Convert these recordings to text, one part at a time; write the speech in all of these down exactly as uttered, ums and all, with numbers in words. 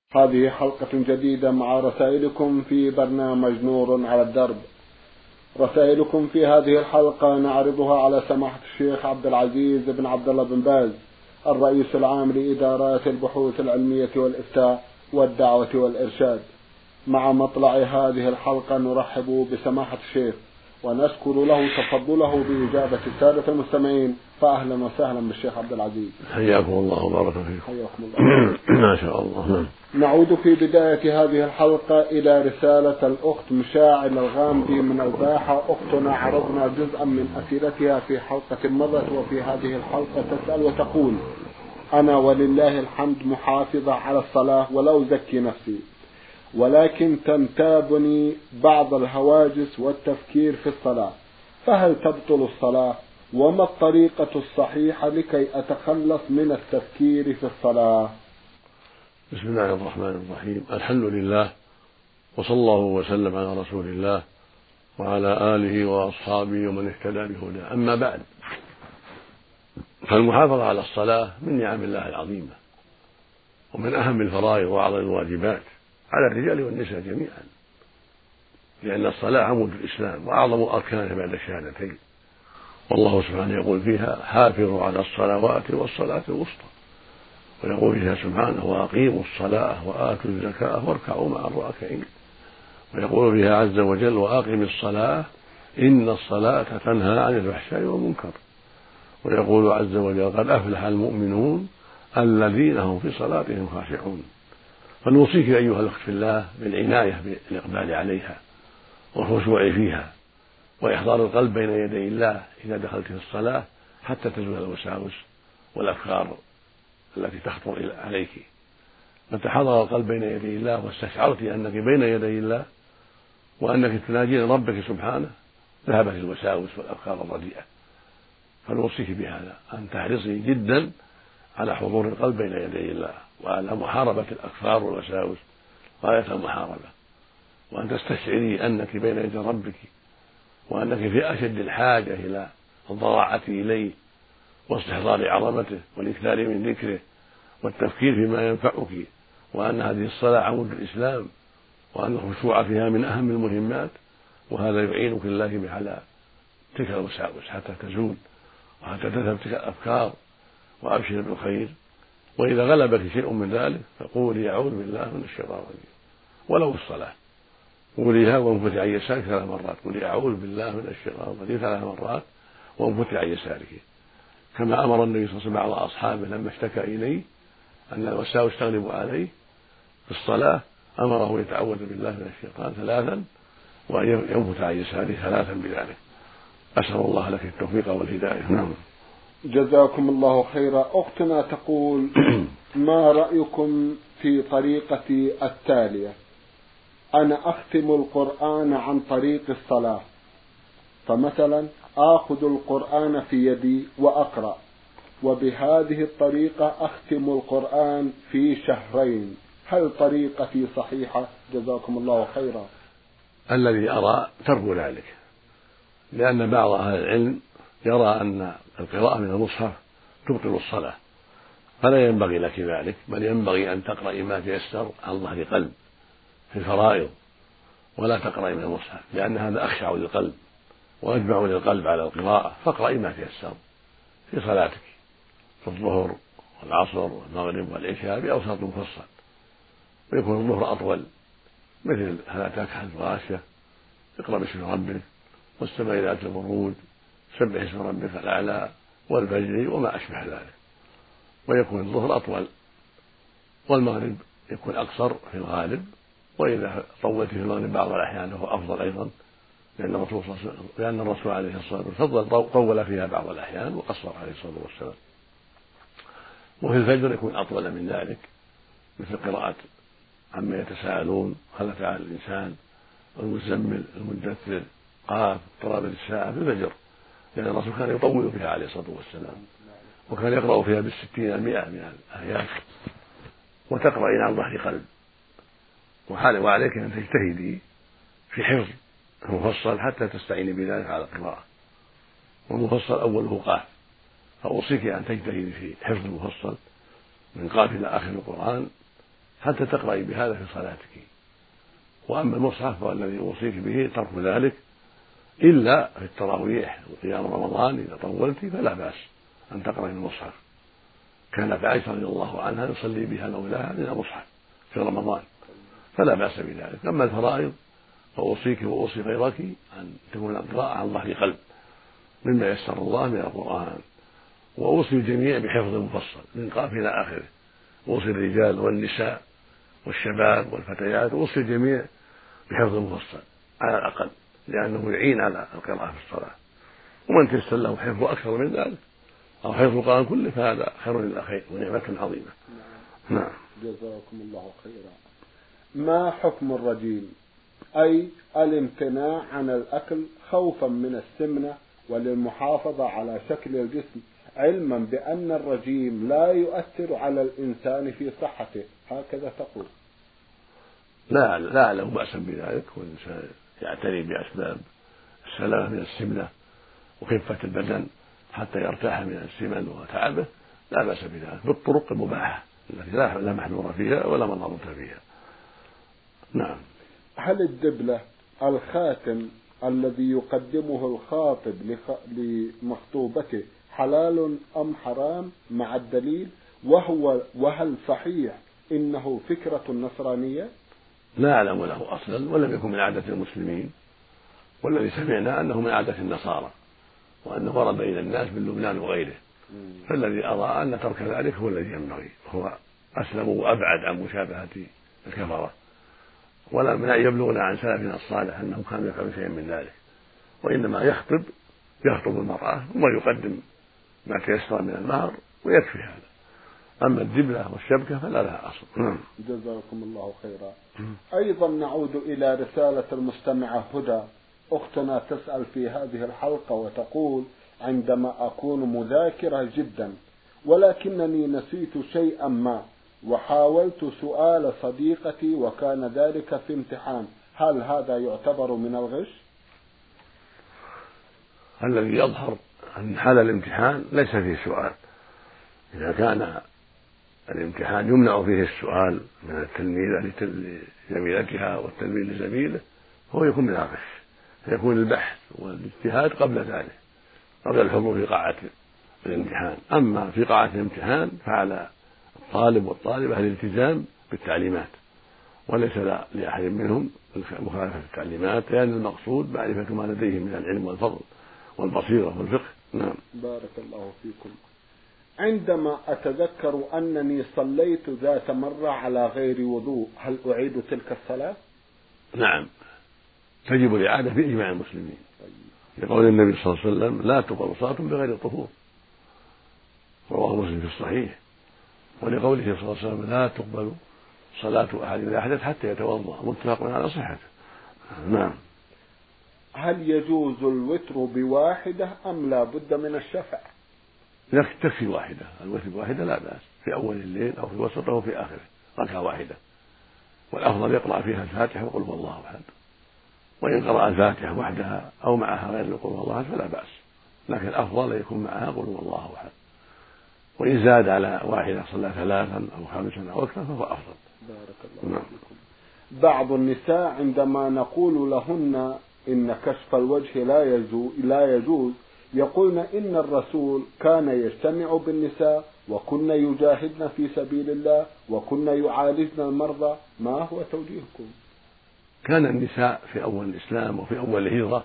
هذه حلقة جديدة مع رسائلكم في برنامج نور على الدرب. رسائلكم في هذه الحلقة نعرضها على سماحة الشيخ عبد العزيز بن عبد الله بن باز، الرئيس العام لإدارات البحوث العلمية والإفتاء والدعوة والإرشاد. مع مطلع هذه الحلقة نرحب بسماحة الشيخ ونشكر له تفضله بإجابة السادة المستمعين، فأهلا وسهلا بالشيخ عبد العزيز. حياكم الله وبارك فيكم. حياكم الله. ما شاء الله. نعود في بداية هذه الحلقة إلى رسالة الأخت مشاعل الغامدي من الباحة. أختنا عرضنا جزءا من أسئلتها في حلقة مضت، وفي هذه الحلقة تسأل وتقول: أنا ولله الحمد محافظة على الصلاة ولا أزكي نفسي، ولكن تنتابني بعض الهواجس والتفكير في الصلاة، فهل تبطل الصلاة؟ وما الطريقة الصحيحة لكي أتخلص من التفكير في الصلاة؟ بسم الله الرحمن الرحيم. الحمد لله، وصلى الله وسلم على رسول الله وعلى آله وأصحابه ومن اهتدى بهداه. أما بعد، فالمحافظة على الصلاة من نعم الله العظيمة، ومن أهم الفرائض وأعظم الواجبات على الرجال والنساء جميعا، لأن الصلاة عمود الإسلام وأعظم أركانه بعد الشهادتين. والله سبحانه يقول فيها: حافظوا على الصلوات والصلاة الوسطى، ويقول فيها سبحانه: وأقيموا الصلاة وآتوا الزكاة واركعوا مع الراكعين، ويقول فيها عز وجل: وأقم الصلاة إن الصلاة تنهى عن الفحشاء والمنكر، ويقول عز وجل: قد أفلح المؤمنون الذين هم في صلاتهم خاشعون. فنوصيك أيها الأخت في الله بالعناية بالإقبال عليها والخشوع فيها، وإحضار القلب بين يدي الله إذا دخلت في الصلاة، حتى تزول الوساوس والأفكار التي تخطر عليك. متى حضر القلب بين يدي الله واستشعرت أنك بين يدي الله وأنك تناجين ربك سبحانه، ذهبت الوساوس والأفكار الرديئة. فنوصيك بهذا، أن تحرصي جدا على حضور القلب بين يدي الله، وعلى محاربة الأفكار والوساوس غاية المحاربة، وأن تستشعري أنك بين يدي ربك، وأنك في أشد الحاجة إلى الضراعة إليه واستحضار عظمته والإكثار من ذكره والتفكير فيما ينفعك، وأن هذه الصلاة عمود الإسلام، وأن الخشوع فيها من أهم المهمات. وهذا يعينك الله به على تلك الوساوس حتى تزول وحتى تذهب تلك الأفكار. وأبشر بالخير، وإذا غلبك شيء من ذلك فقولي: أعوذ بالله من الشيطان الرجيم، ولو الصلاة قوليها وانفتح عن يسارك ثلاث مرات. قولي: أعوذ بالله من الشيطان الرجيم ثلاث مرات وانفتح عن يسارك، كما أمر النبي صلى الله عليه وسلم بعض أصحابه لما اشتكى إليه أن الوساوس تغلب عليه في الصلاة، أمره يتعوذ بالله من الشيطان ثلاثا وأن ينفتح عن يساره ثلاثا بذلك. أسأل الله لك التوفيق والهداية. نعم. جزاكم الله خيرا. أختنا تقول: ما رأيكم في طريقتي التالية؟ أنا أختم القرآن عن طريق الصلاة، فمثلا آخذ القرآن في يدي وأقرأ، وبهذه الطريقة أختم القرآن في شهرين. هل طريقتي صحيحة؟ جزاكم الله خيرا. الذي أرى ترك ذلك، لأن بعض أهل العلم يرى أن القراءة من المصحف تبطل الصلاة، فلا ينبغي لك ذلك، بل ينبغي أن تقرأي ما تيسر عن ظهر قلب في الفرائض، ولا تقرأي من المصحف، لأن هذا أخشع للقلب وأجمع للقلب على القراءة. فاقرأي ما تيسر في صلاتك في الظهر والعصر والمغرب والعشاء بأوساط مفصل، ويكون الظهر أطول، مثل هل أتاك حديث الغاشية، اقرأ باسم ربك، والسماء ذات البروج، سبح اسم ربك الأعلى، والفجر، وما أشبه ذلك. ويكون الظهر أطول، والمغرب يكون أقصر في الغالب، وإذا طولت في المغرب بعض الأحيان فهو أفضل أيضا، لأن الرسول لأن الرسول عليه الصلاة والسلام طول فيها بعض الأحيان وقصر عليه الصلاة والسلام. وفي الفجر يكون أطول من ذلك، مثل قراءة عما يتساءلون، هل أتى على الإنسان، والمزمل، المدثر، قاف، اقتربت الساعة، في الفجر، لأن الرسول كان يطول فيها عليه الصلاة والسلام، وكان يقرأ فيها بالستين المئة من الآيات، وتقرأين عن ظهر قلب. وعليك أن تجتهدي في حفظ المفصل حتى تستعيني بذلك على القراءة، والمفصل أوله قاف، فأوصيك أن تجتهدي في حفظ المفصل من قاف إلى آخر القرآن حتى تقرأي بهذا في صلاتك. وأما المصحف والذي أوصيك به ترك ذلك إلا في التراويح وقيام رمضان إذا طولت فلا بأس أن تقرأي المصحف. كانت عائشة رضي الله عنها يصلي بها مولاها من المصحف في رمضان فلا بأس بذلك. أما الفرائض فأوصيك وأوصي غيرك أن تكون القراءة عن ظهر قلب مما يسر الله من القرآن. وأوصي الجميع بحفظ المفصل من قاف إلى آخره. أوصي الرجال والنساء والشباب والفتيات، أوصي الجميع بحفظ المفصل على الأقل لأنه يعين على القراءة في الصلاة. ومن تيسر له حفظ أكثر من ذلك أو حفظ القرآن كله فهذا خير للأخير ونعمة عظيمة. نعم. نعم. جزاكم الله خيرا. ما حكم الرجيم، أي الامتناع عن الأكل خوفا من السمنة وللمحافظة على شكل الجسم، علما بأن الرجيم لا يؤثر على الإنسان في صحته، هكذا تقول؟ لا لا أعلم بأسا بذلك، والإنسان يعتني بأسباب السلامة من السمنة وخفة البدن حتى يرتاح من السمن وتعبه، لا بأس بذلك بالطرق المباحة التي لا محذور فيها ولا مضرة فيها. نعم. هل الدبلة الخاتم الذي يقدمه الخاطب لمخطوبته حلال أم حرام مع الدليل؟ وهو وهل صحيح إنه فكرة نصرانية؟ لا أعلم له أصلا ولم يكن من عادة المسلمين، والذي سمعنا أنه من عادة النصارى وأنه ورد إلى الناس من لبنان وغيره. فالذي أرى أن ترك ذلك هو الذي ينبغي، هو أسلم وأبعد عن مشابهة الكفرة. ولم يبلغنا عن سلفنا الصالح أنهم كانوا يفعلون شيئا من ذلك، وإنما يخطب يخطب المرأة ثم يقدم ما تيسر من المهر ويكفي هذا. أما الدبلة والشبكة فلا لها أصل. جزاكم الله خيرا. أيضا نعود إلى رسالة المستمعة هدى. أختنا تسأل في هذه الحلقة وتقول: عندما أكون مذاكرة جدا ولكنني نسيت شيئا ما وحاولت سؤال صديقتي وكان ذلك في امتحان، هل هذا يعتبر من الغش؟ الذي يظهر أن حال الامتحان ليس فيه سؤال. إذا كان الامتحان يمنع فيه السؤال من التلميذة لزميلتها والتلميذ لزميله هو يكون من الغش، فيكون البحث والاجتهاد قبل ذلك قبل الحضور في قاعة الامتحان. أما في قاعة الامتحان فعلى الطالب والطالبة الالتزام بالتعليمات، وليس لأحد منهم مخالفة التعليمات، لأن المقصود معرفة ما لديهم من العلم والفضل والبصيرة والفقه. نعم. بارك الله فيكم. عندما أتذكر أنني صليت ذات مرة على غير وضوء، هل أعيد تلك الصلاة؟ نعم، تجب الإعادة في إجماع المسلمين، لقول النبي صلى الله عليه وسلم: لا تقبل صلاة بغير طهور، رواه مسلم في الصحيح. ولقوله صلى الله عليه وسلم: لا تقبل صلاة أحد إذا أحدث حتى يتوضأ، متفق على صحته. نعم. هل يجوز الوتر بواحدة أم لا بد من الشفع؟ تكفي واحدة، الوتر بواحدة لا بأس، في أول الليل أو في وسطه أو في آخره ركعة واحدة، والأفضل يقرأ فيها الفاتحة وقل هو الله أحد، وإن قرأ الفاتحة وحدها أو معها غير قل هو الله أحد فلا بأس، لكن الأفضل يكون معها قل هو الله أحد. وإن زاد على واحدة صلى ثلاثا أو خمسا أو أكثر فهو أفضل. بارك الله فيكم. بعض النساء عندما نقول لهن إن كشف الوجه لا يجوز, لا يجوز يقولن إن الرسول كان يجتمع بالنساء وكن يجاهدن في سبيل الله وكن يعالجن المرضى، ما هو توجيهكم؟ كان النساء في أول الإسلام وفي أول الهجرة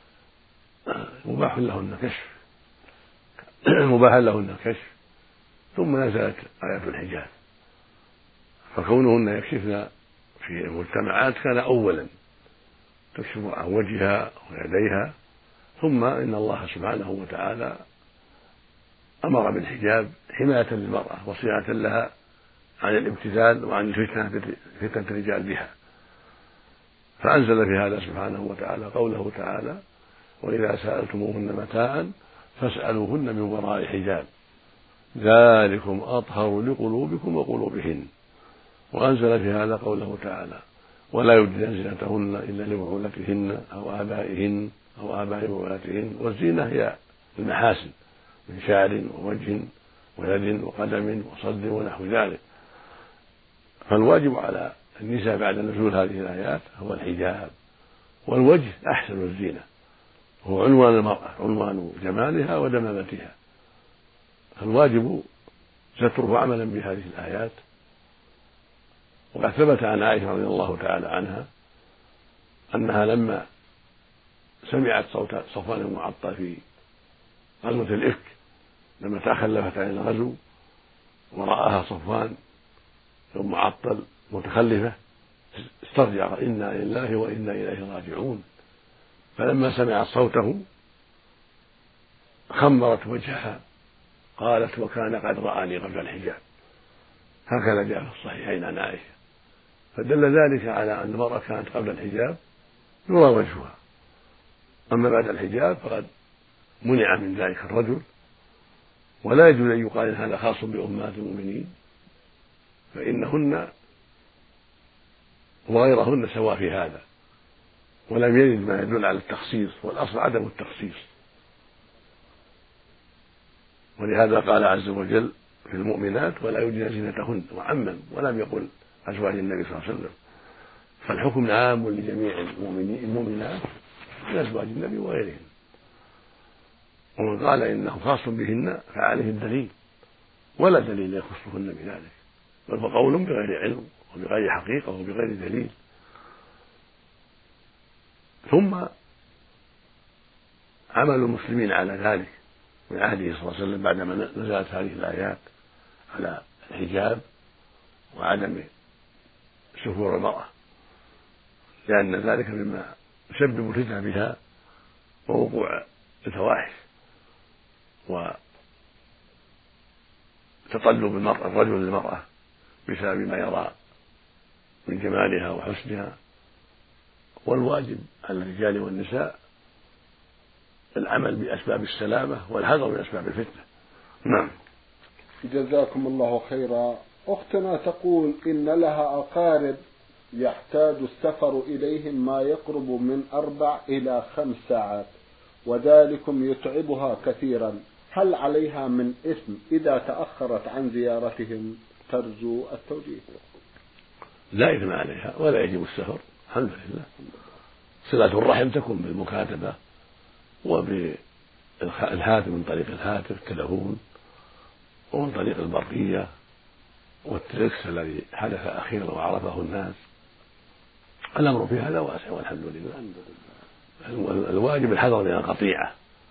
مباح لهن كشف مباح لهن كشف ثم نزلت آيات الحجاب، فكونهن يكشفن في المجتمعات كان أولا تكشف عن وجهها ويديها، ثم إن الله سبحانه وتعالى أمر بالحجاب حماية للمرأة وصيانة لها عن الابتذال وعن فتنة الرجال بها، فأنزل في هذا سبحانه وتعالى قوله تعالى: وإذا سألتموهن متاعا فاسألوهن من وراء حجاب ذلكم أطهر لقلوبكم وقلوبهن. وأنزل في هذا قوله تعالى: ولا يبدين زينتهن إلا لبعولتهن أو آبائهن أو آباء بعولتهن، والزينة هي المحاسن من شعر ووجه ويد وقدم وصد ونحو ذلك. فالواجب على النساء بعد نزول هذه الآيات هو الحجاب، والوجه أحسن الزينة، هو عنوان المرأة، عنوان جمالها ودمامتها، فالواجب ستره عملا بهذه الآيات. وقد ثبت عن عائشة رضي الله تعالى عنها أنها لما سمعت صوت صفوان بن معطل في غزوة الإفك لما تخلفت عن الغزو ورآها صفوان بن معطل متخلفة استرجع إنا لله وإنا إليه راجعون، فلما سمعت صوته خمرت وجهها قالت وكان قد رآني قبل الحجاب، هكذا جاء في الصحيحين عن عائشة. فدل ذلك على أن المرأة كانت قبل الحجاب يرى وجهها، أما بعد الحجاب فقد منع من ذلك الرجل، ولا يجوز أن يقال إن هذا خاص بأمهات المؤمنين، فإنهن وغيرهن سواء في هذا، ولم يرد ما يدل على التخصيص، والأصل عدم التخصيص. ولهذا قال عز وجل في المؤمنات ولا يبدين زينتهن وعمم، ولم يقل أزواج النبي صلى الله عليه وسلم، فالحكم عام لجميع المؤمنات من أزواج النبي وغيرهم. ومن قال إنه خاص بهن فعليه الدليل، ولا دليل يخصهن بذلك، بل هو قول بغير علم وبغير حقيقة وبغير دليل. ثم عمل المسلمين على ذلك من عهده صلى الله عليه وسلم بعدما نزلت هذه الآيات على الحجاب وعدم سفور المرأة، لأن ذلك مما يسبب الفتنة بها ووقوع الفواحش وتطلب المرأة الرجل للمرأة بسبب ما يرى من جمالها وحسنها. والواجب على الرجال والنساء العمل بأسباب السلامة والحذر من أسباب الفتنة. نعم. جزاكم الله خيرا. أختنا تقول إن لها أقارب يحتاج السفر إليهم ما يقرب من أربع إلى خمس ساعات، وذلكم يتعبها كثيرا، هل عليها من إثم إذا تأخرت عن زيارتهم؟ ترجو التوجيه. لا إثم عليها ولا يجب السفر، الحمد لله. صلة الرحم تكون بالمكاتبة وبالهاتف، من طريق الهاتف التلفون، ومن طريق البرقية والتلكس الذي حدث أخيرا وعرفه الناس. الأمر في هذا واسع والحمد لله. الواجب الحذر من القطيعة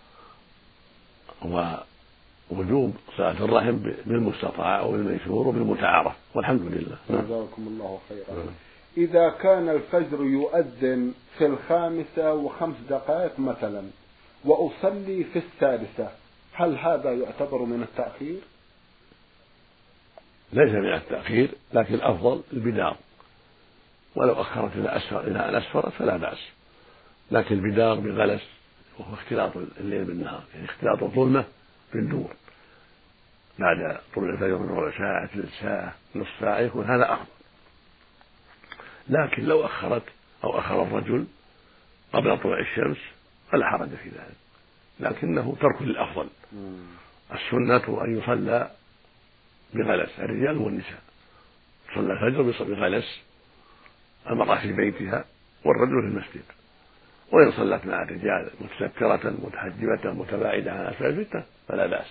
ووجوب صلة الرحم بالمستطاع وبالميسور وبالمتعارف، والحمد لله. جزاكم الله خيرا. إذا كان الفجر يؤذن في الخامسة وخمس دقائق مثلا وأصلي في السادسة، هل هذا يعتبر من التأخير؟ ليس من التأخير، لكن الأفضل البدار، ولو أخرت إلى أسفر إلى أن أسفرت فلا بأس، لكن البدار بغلس وهو اختلاط الليل بالنهار، يعني اختلاط الظلمة بالنور بعد طلوع الفجر من ربع ساعة ثلث ساعة نصف ساعة يكون هذا أفضل. لكن لو أخرت أو أخر الرجل قبل طلوع الشمس فلا حرج في ذلك، لكنه ترك للأفضل. السنة أن يصلى بغلس الرجال والنساء، صلى الفجر بغلس المرأة في بيتها والرجل في المسجد، وإن صلت مع الرجال متسترة متحجبة متباعدة عن أسباب الفتنة فلا بأس.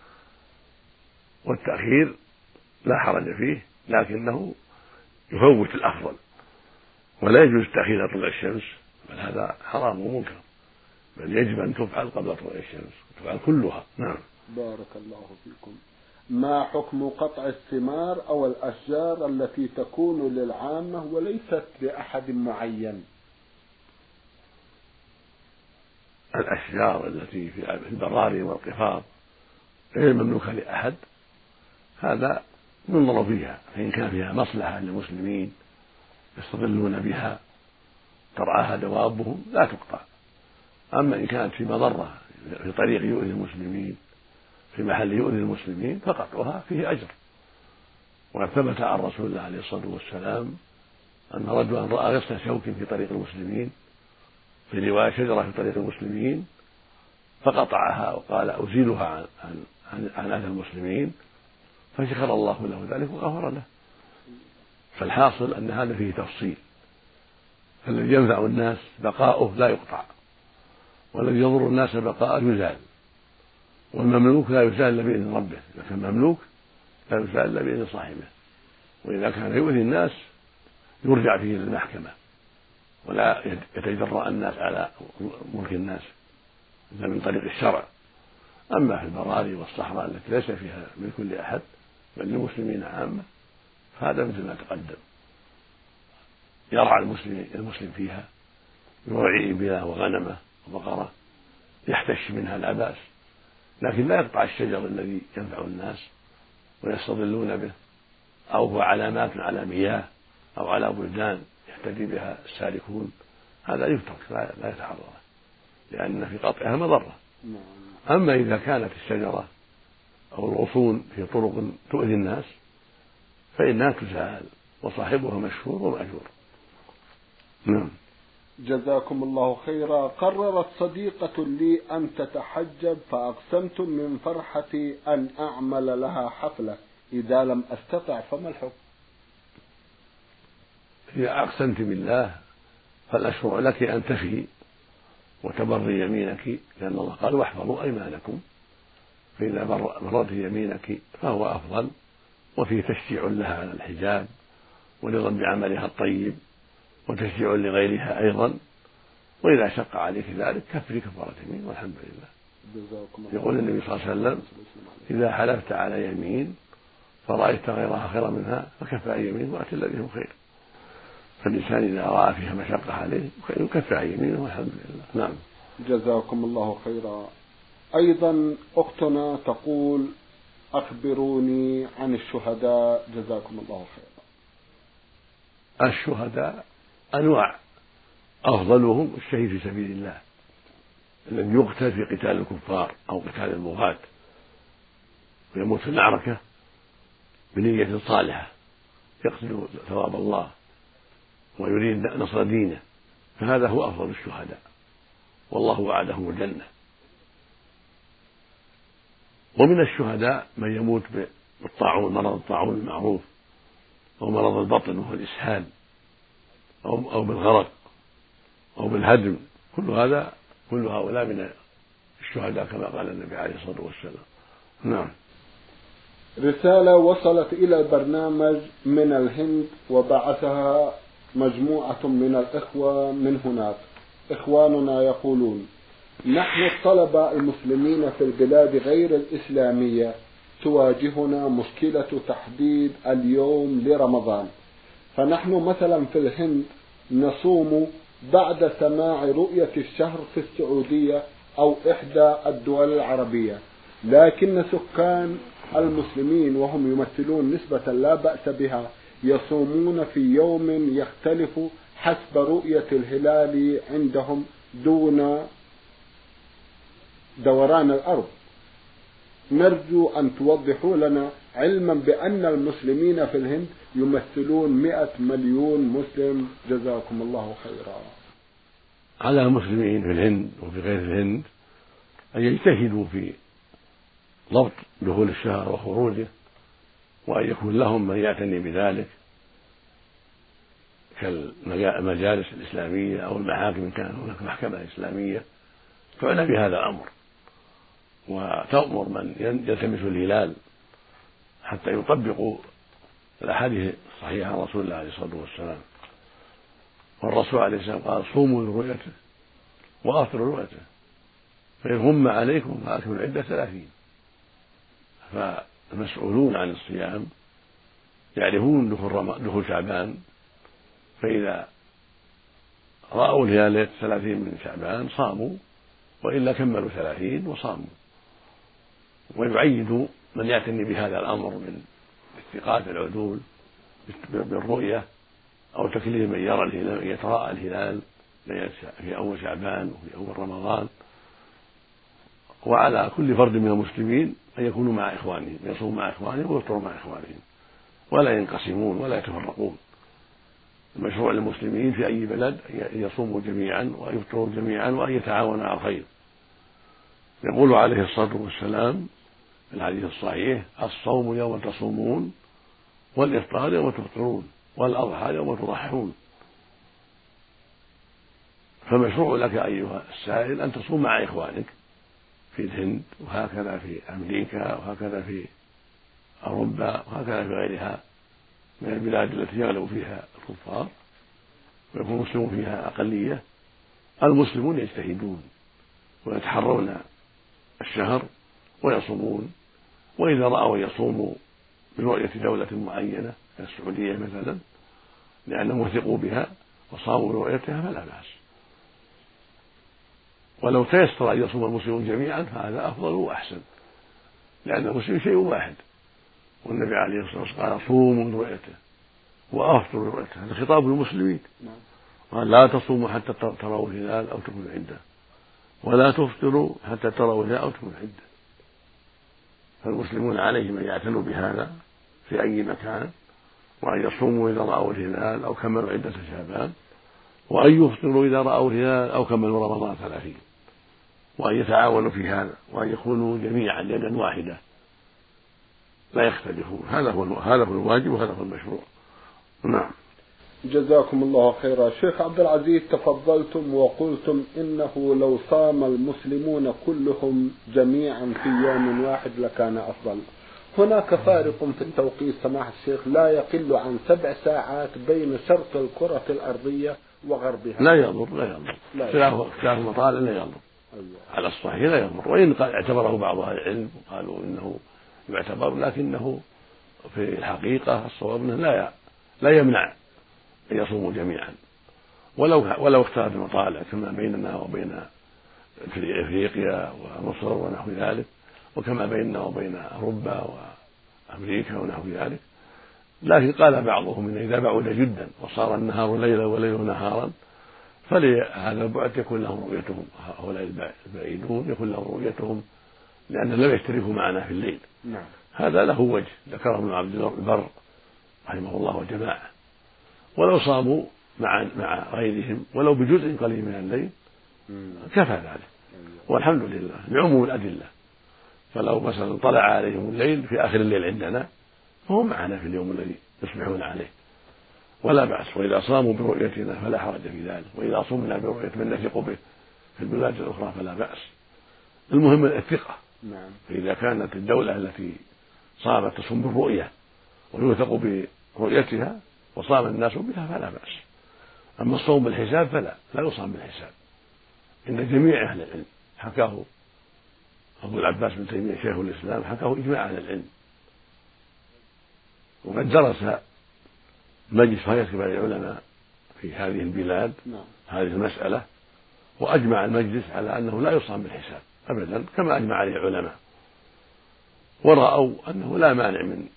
والتأخير لا حرج فيه، لكنه يفوت الأفضل، ولا يجوز التأخير طلوع الشمس، بل هذا حرام ومنكر، بل يجب أن تفعل قبل طلوع الشمس وتفعل كلها. نعم. بارك الله فيكم. ما حكم قطع الثمار أو الأشجار التي تكون للعامة وليست لأحد معين؟ الأشجار التي في البراري والقفار غير مملوكة لأحد هذا ينظر فيها، فإن كان فيها مصلحة للمسلمين يستظلون بها ترعاها دوابهم لا تقطع. أما إن كانت في مضرة في طريق يؤذي المسلمين في محل يؤذي المسلمين فقطعها فيه أجر. وقد ثبت عن رسول الله عليه الصلاة والسلام أن رجلا رأى غصن شوك في طريق المسلمين، في رواية شجرة في طريق المسلمين، فقطعها وقال أزيلها عن عن عن, عن أهل المسلمين، فشكر الله له ذلك وغفر له. فالحاصل أن هذا فيه تفصيل، فالذي ينفع الناس بقاؤه لا يقطع، والذي يضر الناس بقاءه يزال، والمملوك لا يزال إلا بإذن ربه، إذا كان مملوك لا يزال إلا بإذن صاحبه، وإذا كان يؤذي الناس يرجع فيه للمحكمة ولا يتجرأ الناس على ملك الناس إلا من طريق الشرع. أما في البراري والصحراء التي ليس فيها ملك لأحد بل للمسلمين عامة فهذا مثل ما تقدم، يرعى المسلم المسلم فيها، يرعي إبله وغنمه وبقرة يحتش منها لا بأس، لكن لا يقطع الشجر الذي ينفع الناس ويستظلون به، أو هو علامات على مياه أو على بلدان يهتدي بها السالكون، هذا يترك لا يتعرض، لأن في قطعها مضرة. أما إذا كانت الشجرة أو الغصون في طرق تؤذي الناس فإنها تزال وصاحبها مشهور ومأجور. نعم. جزاكم الله خيرا. قررت صديقة لي أن تتحجب فأقسمت من فرحتي أن أعمل لها حفلة، إذا لم أستطع فما الحكم؟ إذا أقسمت بالله فالأشرع لك أن تفي وتبري يمينك، لأن الله قال واحفظوا أيمانكم، فإذا بررت يمينك فهو أفضل، وفيه تشجيع لها على الحجاب ورضا بعملها الطيب وتشجيع لغيرها أيضا، وإذا شق عليك ذلك كفري كفارة يمين والحمد لله. يقول النبي صلى الله عليه وسلم إذا حلفت على يمين فرأيت غيرها خيرا منها فكف عن يمين وأت الذي هو خير، فالإنسان إذا رأى فيها مشقة عليه يكف عن يمينه والحمد لله. نعم. جزاكم الله خيرا. أيضا أختنا تقول أخبروني عن الشهداء جزاكم الله خيرا. الشهداء أنواع، أفضلهم الشهيد في سبيل الله الذي يقتل في قتال الكفار أو قتال البغاة ويموت في المعركة بنية صالحة يقصد ثواب الله ويريد نصر دينه، فهذا هو أفضل الشهداء والله وعدهم الجنة. ومن الشهداء من يموت بالطاعون، مرض الطاعون المعروف، أو مرض البطن وهو الإسهال، أو أو بالغرق أو بالهدم، كل هذا كل هؤلاء من الشهداء كما قال النبي عليه الصلاة والسلام. نعم. رسالة وصلت إلى البرنامج من الهند وبعثها مجموعة من الإخوة من هناك. إخواننا يقولون: نحن الطلبة المسلمين في البلاد غير الإسلامية تواجهنا مشكلة تحديد اليوم لرمضان، فنحن مثلا في الهند نصوم بعد سماع رؤية الشهر في السعودية أو إحدى الدول العربية، لكن سكان المسلمين وهم يمثلون نسبة لا بأس بها يصومون في يوم يختلف حسب رؤية الهلال عندهم دون دوران الأرض. نرجو أن توضحوا لنا، علما بأن المسلمين في الهند يمثلون مئة مليون مسلم، جزاكم الله خيرا. على المسلمين في الهند وفي غير الهند أن يجتهدوا في ضبط دخول الشهر وخروجه، وأن يكون لهم من يعتني بذلك كالمجالس الإسلامية أو المحاكم إن كان هناك محكمة إسلامية تعنى بهذا الأمر، وتأمر من يلتمس الهلال حتى يطبقوا الأحاديث الصحيحة عن رسول الله عليه الصلاة والسلام. والرسول عليه السلام قال: صوموا لرؤيته وأفطروا لرؤيته، فإن غم عليكم فأكملوا العدة ثلاثين. فالمسؤولون عن الصيام يعرفون دخول شعبان، فإذا رأوا الهلال ليلة ثلاثين من شعبان صاموا، وإلا كملوا ثلاثين وصاموا. ويعيد من يعتني بهذا الأمر من الثقات العدول بالرؤية أو تكليف من يرى الهلال يتراءى الهلال في أول شعبان وفي أول رمضان. وعلى كل فرد من المسلمين أن يكونوا مع إخوانهم، يصوموا مع إخوانهم ويفطروا مع إخوانهم، ولا ينقسمون ولا يتفرقون. المشروع للمسلمين في أي بلد أن يصوموا جميعا ويفطروا جميعا وأن يتعاونوا على الخير. يقول عليه الصلاة والسلام في الحديث الصحيح: الصوم يوم تصومون والإفطار يوم تفطرون، والأضحى يوم تضحون. فمشروع لك أيها السائل أن تصوم مع إخوانك في الهند، وهكذا في أمريكا، وهكذا في أوروبا، وهكذا في غيرها من البلاد التي يغلب فيها الكفار ويكون المسلمون فيها أقلية. المسلمون يجتهدون ويتحرون الشهر ويصومون، وإذا رأوا يصوموا برؤية دولة معينة كالسعودية مثلا لأنهم وثقوا بها وصاموا برؤيتها فلا بأس. ولو تيسر أن يصوم المسلمون جميعا فهذا أفضل وأحسن، لأن المسلم شيء واحد، والنبي عليه الصلاة والسلام قال صوموا برؤيته وأفطروا برؤيته، هذا خطاب للمسلمين. قال لا تصوموا حتى تروا الهلال أو تكملوا العدة، ولا تفطروا حتى تروا الهلال أو تكملوا العدة. فالمسلمون عليهم أن يعتنوا بهذا في أي مكان، وأن يصوموا إذا رأوا الهلال أو كملوا عدة شعبان، وأن يفطروا إذا رأوا الهلال أو كملوا رمضان ثلاثين، وأن يتعاونوا في هذا، وأن يكونوا جميعا يدا واحدة لا يختلفون. هذا هو هذا هو الواجب وهذا هو المشروع. نعم. جزاكم الله خيرا. شيخ عبد العزيز، تفضلتم وقلتم إنه لو صام المسلمون كلهم جميعا في يوم واحد لكان أفضل. هناك فارق في التوقيت سماحة الشيخ لا يقل عن سبع ساعات بين شرق الكرة الأرضية وغربها. لا يضر لا يضر اختلاف المطالع لا يضر. أيوة. على الصحيح لا يضر، وإن اعتبره بعض أهل العلم وقالوا إنه يعتبر، لكنه في الحقيقة الصواب أنه لا لا يمنع أن يصوموا جميعا، ولو ولو اختلف المطالع كما بيننا وبين افريقيا ومصر ونحو ذلك، وكما بيننا وبين اوروبا وامريكا ونحو ذلك. لكن قال بعضهم ان اذا بعد جدا وصار النهار ليلا والليل نهارا فلهذا البعد يكون لهم رؤيتهم، هؤلاء البعيدون يكون لهم رؤيتهم لأنهم لم يشتركوا معنا في الليل. نعم. هذا له وجه ذكره ابن عبد البر رحمه الله وجماعه. ولو صاموا مع مع غيرهم ولو بجزء قليل من الليل كفى ذلك، والحمد لله لعموم الأدلة. فلو مثلا طلع عليهم الليل في آخر الليل عندنا فهم معنا في اليوم الذي يصبحون عليه ولا بأس. وإذا صاموا برؤيتنا فلا حرج في ذلك، وإذا صمنا برؤية من نثق به في البلاد الأخرى فلا بأس. المهم الثقة. نعم. فإذا كانت الدولة التي صامت تصوم بالرؤية ويوثق برؤيتها وصام الناس بها فلا بأس. أما الصوم بالحساب فلا لا يصام بالحساب. إن جميع أهل العلم حكاه أبو العباس بن تيمية شيخ الإسلام حكاه إجماع أهل العلم، وقد درس مجلس هيئة كبار العلماء في هذه البلاد هذه المسألة، وأجمع المجلس على أنه لا يصام بالحساب أبدا كما أجمع عليه العلماء، ورأوا أنه لا مانع من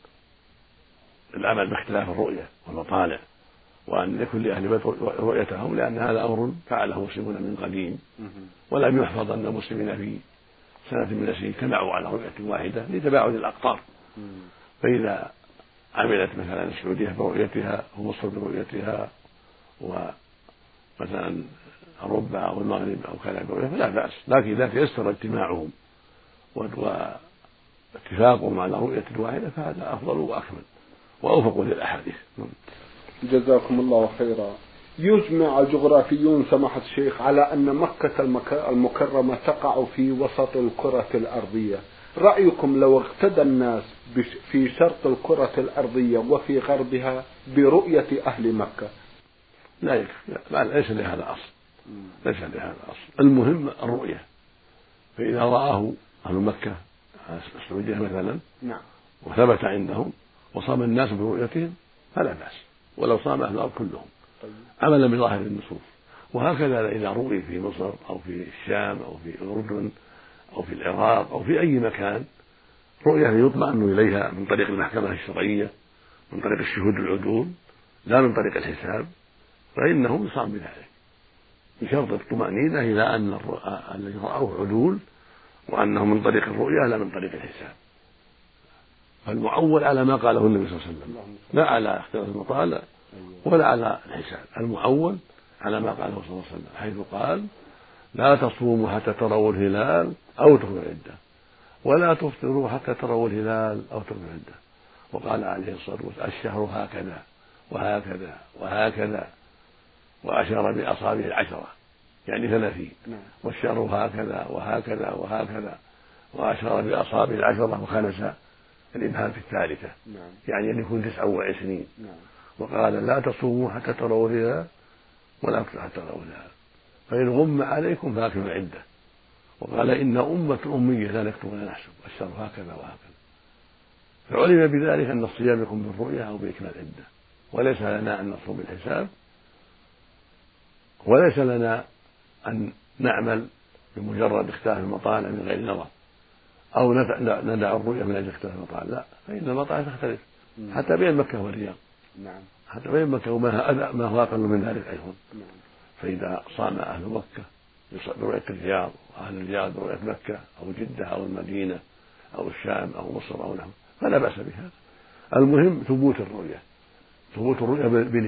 العمل باختلاف الرؤية والمطالع، وأن يكون لأهل بيت رؤيتهم، لأن هذا أمر فعله المسلمون من قديم، ولم يحفظ أن المسلمين في سنة من السنين اجتمعوا على رؤية واحدة لتباعد الأقطار. فإذا عملت مثلا السعودية برؤيتها ومصر برؤيتها ومثلا أوروبا أو المغرب أو كذا برؤيتها فلا بأس، لكن إذا تيسر اجتماعهم واتفاقهم على رؤية واحدة فهذا أفضل وأكمل وأوفق للأحاديث. جزاكم الله خيرا. يجمع الجغرافيون سماحة الشيخ على أن مكة المكرمة تقع في وسط الكرة الأرضية. رأيكم لو اقتدى الناس في شرق الكرة الأرضية وفي غربها برؤية أهل مكة؟ لا يكفي، لا ليس لهذا أصل، ليس لهذا أصل. المهم الرؤية، فإذا رآه أهل مكة السعودية مثلا نعم وثبت عندهم وصام الناس برؤيتهم فلا بأس، ولو صام أهل الأرض كلهم عملا بظاهر النصوص. وهكذا إذا رؤي في مصر أو في الشام أو في الأردن أو في العراق أو في أي مكان رؤية يطمئن إليها من طريق المحكمة الشرعية من طريق الشهود العدول لا من طريق الحساب، فإنه يصام بذلك بشرط الطمأنينة إلى أن الذي رأوه عدول وأنه من طريق الرؤية لا من طريق الحساب. فالمعول على ما قاله النبي صلى الله عليه وسلم، لا على اختلاف المطالع ولا على الحساب، المعول على ما قاله صلى الله عليه وسلم حيث قال لا تصوموا حتى تروا الهلال أو تكملوا العدة ولا تفطروا حتى تروا الهلال أو تكملوا العدة. وقال عليه الصلاة والسلام الشهر هكذا وهكذا وهكذا، وأشار بأصابعه العشرة يعني ثلاثين، والشهر هكذا وهكذا وهكذا، وأشار بأصابعه العشرة وخنس الإبهام في الثالثة يعني أن يكون تسعة وعشرين. وقال لا تصوموا حتى تروا الهلال ولا تفطروا حتى تروا الهلال فإن غم عليكم فأكملوا العدة. وقال إن أمة أمية لا نكتب ولا نحسب، الشهر هكذا وهكذا. فعلم بذلك أن الصيام يكون بالرؤيا أو بإكمال العدة، وليس لنا أن نصوم بالحساب، وليس لنا أن نعمل بمجرد اختلاف المطالع من غير نظر، أو ندع الرؤيا من أجل اختلاف المطالع، لا، فإن المطالع تختلف حتى بين مكة والرياض، حتى بين مكة وما ما هو أقل من ذلك أيضا. فإذا صام أهل مكة برؤية الرياض وأهل الرياض برؤية مكة أو جدة أو المدينة أو الشام أو مصر أو نحو فلا بأس بها. المهم ثبوت الرؤية، ثبوت الرؤية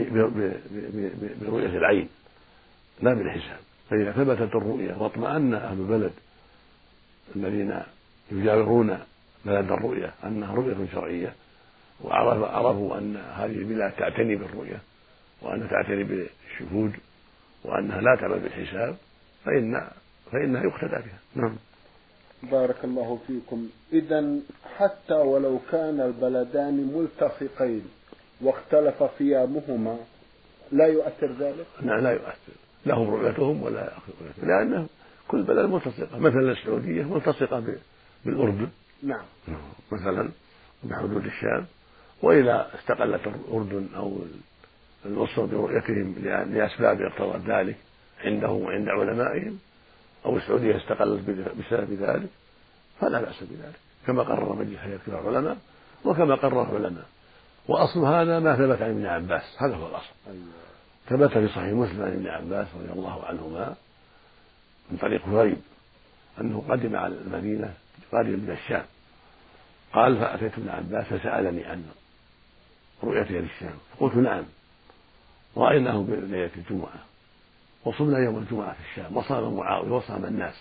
برؤية العين لا بالحساب. فإذا ثبتت الرؤية واطمأن أهل البلد الذين يجاورون بلد الرؤية أنها رؤية شرعية، وعرفوا أن هذه البلاد تعتني بالرؤية وأنها تعتني بالشهود وأنها لا تعمل بالحساب، فإن فإنها يقتدى بها. نعم. بارك الله فيكم. إذا حتى ولو كان البلدان ملتصقين واختلف صيامهما لا يؤثر ذلك؟ لا لا يؤثر، لهم رؤيتهم ولا يؤثر، لأن كل بلد ملتصقة. مثلا السعودية ملتصقة بالأردن، نعم، مثلا بحدود الشام، وإذا استقلت الأردن أو مصر برؤيتهم لأسباب اقتضت ذلك عندهم وعند علمائهم، أو السعودية استقلت بسبب ذلك فلا بأس بذلك، كما قرر مجلس هيئة كبار العلماء وكما قرر العلماء. وأصل هذا ما ثبت عن ابن عباس، هذا هو الأصل. ثبت في صحيح مسلم عن ابن عباس رضي الله عنهما من طريق غريب أنه قدم على المدينة قادم من الشام، قال فأتيت ابن عباس فسألني عن رؤيته للشام، فقلت نعم، رأيناه بليلة الجمعة وصمنا يوم الجمعة في الشام وصام معاوية وصام الناس.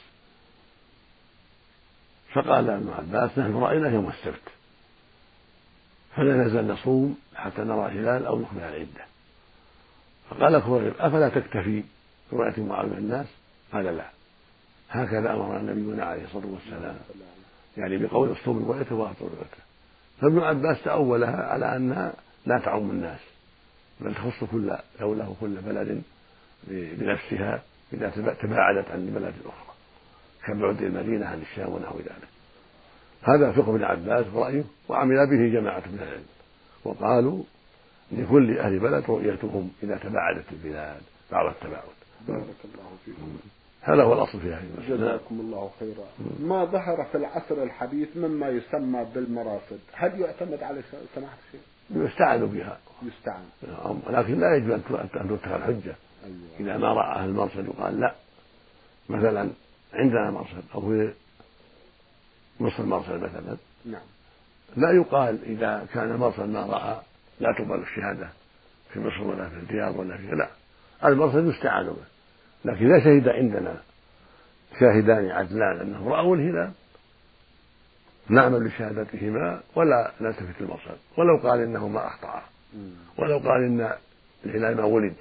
فقال ابن عباس نحن رأينا يوم السبت فلا نزال نصوم حتى نرى الهلال أو نكمل العدة. فقال كريب أفلا تكتفي برؤية معاوية الناس؟ قال لا، هكذا أمرنا نبينا عليه الصلاة والسلام، يعني بقول الصوم رؤيته وأفطر رؤيته. فابن عباس تأولها على أنها لا تعم الناس بل تخص كل دولة وكل بلد بنفسها إذا تباعدت عن البلد الأخرى كبعد المدينة عن الشام ونحو ذلك. هذا فقه ابن عباس ورأيه، وعمل به جماعة من العلم، وقالوا لكل أهل بلد رؤيتهم إذا تباعدت البلاد بعض التباعد. بارك الله فيكم. هذا هو الأصل في هذه المسألة. جزاكم الله خيرا. ما ظهر في العصر الحديث مما يسمى بالمراصد، هل يعتمد على سماحة الشيخ؟ يستعان بها، يستعان، لكن لا يجب أن تتخذ حجة. أيوة. إذا ما رأى أهل المرصد وقال لا، مثلا عندنا مرصد أو في مصر مرصد مثلا، نعم، لا يقال إذا كان المرصد ما رأى لا تقبل الشهادة في مصر ولا في الرياض ولا في، لا، المرصد يستعان به. لكن إذا شهد عندنا شاهدان عدلان أنه رأوا الهلال نعمل بشهادتهما ولا نلتفت المرصد، ولو قال إنه ما أخطأ، ولو قال إن الهلال ما ولد،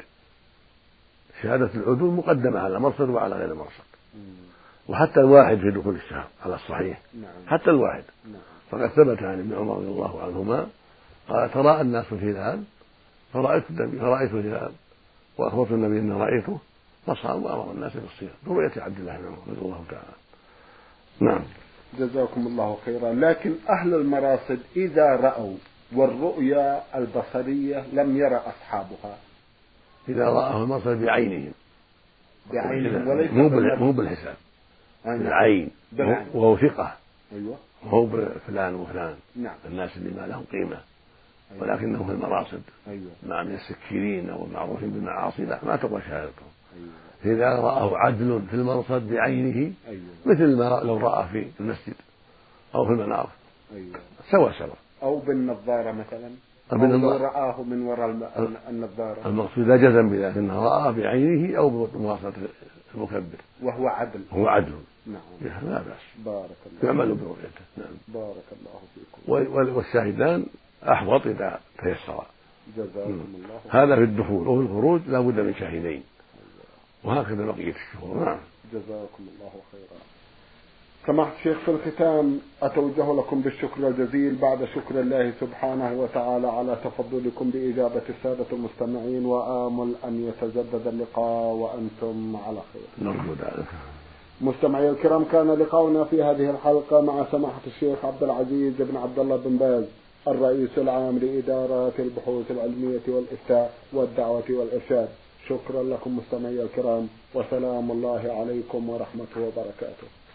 شهادة العدول مقدمة على المرصد وعلى غير المرصد. وحتى الواحد في دخول الشهر على الصحيح، حتى الواحد. فقد ثبت عن ابن عمر رضي الله عنهما قال تراءى الناس الهلال فرأيت فرأيت الهلال وأخبرت النبي أن رأيته فصام وأمر الناس بالصيام برؤية عبد الله بن عمر رضي الله تعالى. نعم. جزاكم الله خيرا. لكن أهل المراصد إذا رأوا والرؤيا البصرية لم يرى أصحابها، إذا رأه المرصد بعينهم بعينهم وليس مو بالحساب، بالعين، وهو ثقة، أيوة، وهو بفلان وفلان، نعم، الناس اللي ما لهم قيمة، أيوة، ولكنهم في المراصد، أيوة، مع من السكيرين أو المعروفين بالمعاصي لا ما تقبل شهادتهم. أيوة. إذا رآه عدل في المرصد بعينه، أيوة، مثل ما لو رأى في المسجد أو في المنار، أيوة، سوا سوا، أو بالنظارة مثلا، أو لو رآه من وراء النظارة، المقصود لا جزم بذلك أنه رآه بعينه أو بمواصلة المكبر وهو عدل، هو عدل، نعم، لا بأس، بارك الله، يعمل برؤيته. نعم. بارك الله فيكم. والشاهدان أحوط إذا تيسر، جزاكم الله. هذا في الدخول، وفي الخروج لا بد من شاهدين، وهكذا بقية الشهور. نعم. جزاكم الله خيرا. سماحة الشيخ، في الختام أتوجه لكم بالشكر الجزيل بعد شكر الله سبحانه وتعالى على تفضلكم بإجابة السادة المستمعين، وآمل أن يتجدد اللقاء وأنتم على خير. نرجو ذلك. مستمعي الكرام، كان لقاؤنا في هذه الحلقة مع سماحة الشيخ عبد العزيز بن عبد الله بن باز، الرئيس العام لإدارات البحوث العلمية والإفتاء والدعوة والإرشاد. شكرا لكم مستمعي الكرام، وسلام الله عليكم ورحمته وبركاته.